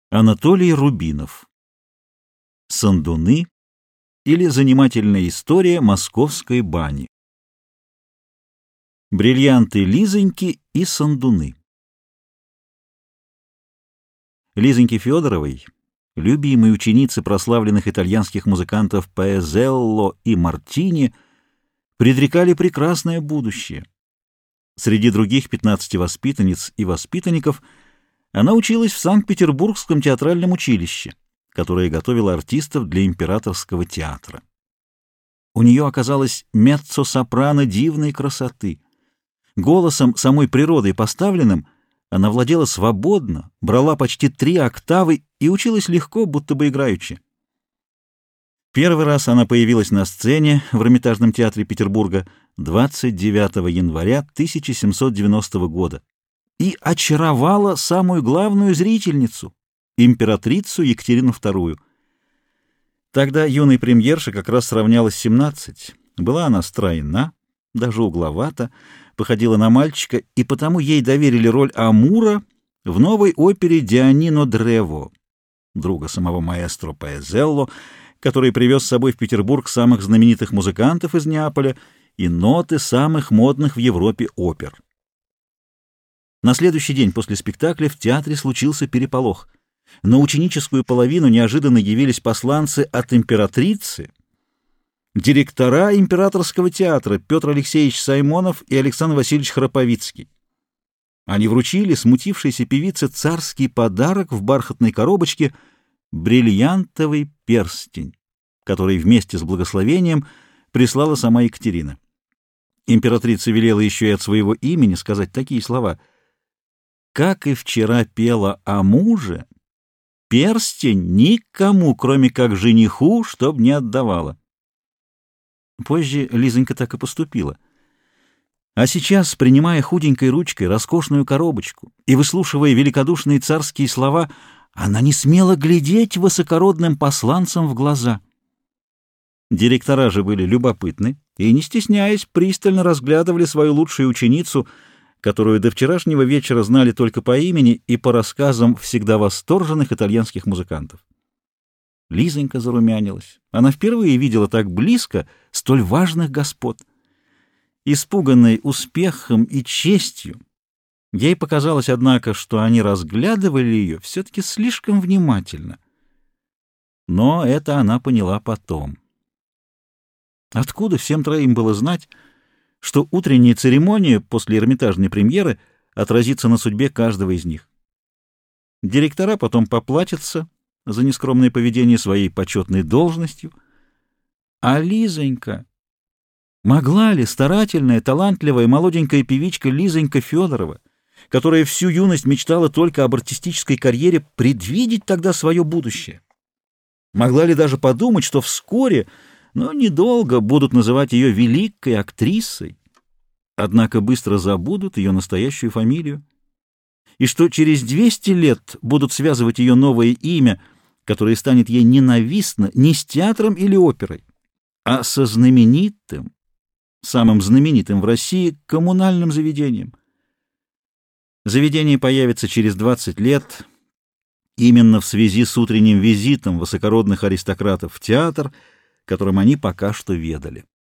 Анатолий Рубинов. Сандуны или занимательная история московской бани. Бриллианты Лизоньки и Сандуны. Лизоньке Федоровой, любимой ученицы прославленных итальянских музыкантов Паэзелло и Мартини, предрекали прекрасное будущее. Среди других 15 воспитанниц и воспитанников она училась в Санкт-Петербургском театральном училище, которое готовило артистов для императорского театра. У нее оказалась меццо-сопрано дивной красоты. Голосом самой природой поставленным она владела свободно, брала почти 3 октавы и училась легко, будто бы играючи. Первый раз она появилась на сцене в Эрмитажном театре Петербурга 29 января 1790 года и очаровала самую главную зрительницу, императрицу Екатерину II. Тогда юной премьерше как раз сравнялось 17. Была она стройна, даже угловата, походила на мальчика, и потому ей доверили роль Амура в новой опере «Дионино Древо», друга самого маэстро Паэзелло, который привез с собой в Петербург самых знаменитых музыкантов из Неаполя и ноты самых модных в Европе опер. На следующий день после спектакля в театре случился переполох. На ученическую половину неожиданно явились посланцы от императрицы, директора императорского театра Петр Алексеевич Саймонов и Александр Васильевич Храповицкий. Они вручили смутившейся певице царский подарок в бархатной коробочке — бриллиантовый перстень, который вместе с благословением прислала сама Екатерина. Императрица велела еще и от своего имени сказать такие слова: «Как и вчера пела о муже, перстень никому, кроме как жениху, чтоб не отдавала». Позже Лизонька так и поступила. А сейчас, принимая худенькой ручкой роскошную коробочку и выслушивая великодушные царские слова, она не смела глядеть высокородным посланцам в глаза. Директора же были любопытны и, не стесняясь, пристально разглядывали свою лучшую ученицу, которую до вчерашнего вечера знали только по имени и по рассказам всегда восторженных итальянских музыкантов. Лизонька зарумянилась. Она впервые видела так близко столь важных господ. Испуганной успехом и честью, ей показалось, однако, что они разглядывали ее все-таки слишком внимательно. Но это она поняла потом. Откуда всем троим было знать, что утренняя церемония после Эрмитажной премьеры отразится на судьбе каждого из них? Директора потом поплатятся за нескромное поведение своей почетной должностью. А Лизонька... Могла ли старательная, талантливая, молоденькая певичка Лизонька Федорова, которая всю юность мечтала только об артистической карьере, предвидеть тогда свое будущее? Могла ли даже подумать, что вскоре, но недолго, будут называть ее великой актрисой, однако быстро забудут ее настоящую фамилию, и что через 200 лет будут связывать ее новое имя, которое станет ей ненавистно не с театром или оперой, а со знаменитым, самым знаменитым в России коммунальным заведением? Заведение появится через 20 лет именно в связи с утренним визитом высокородных аристократов в театр, которым они пока что ведали.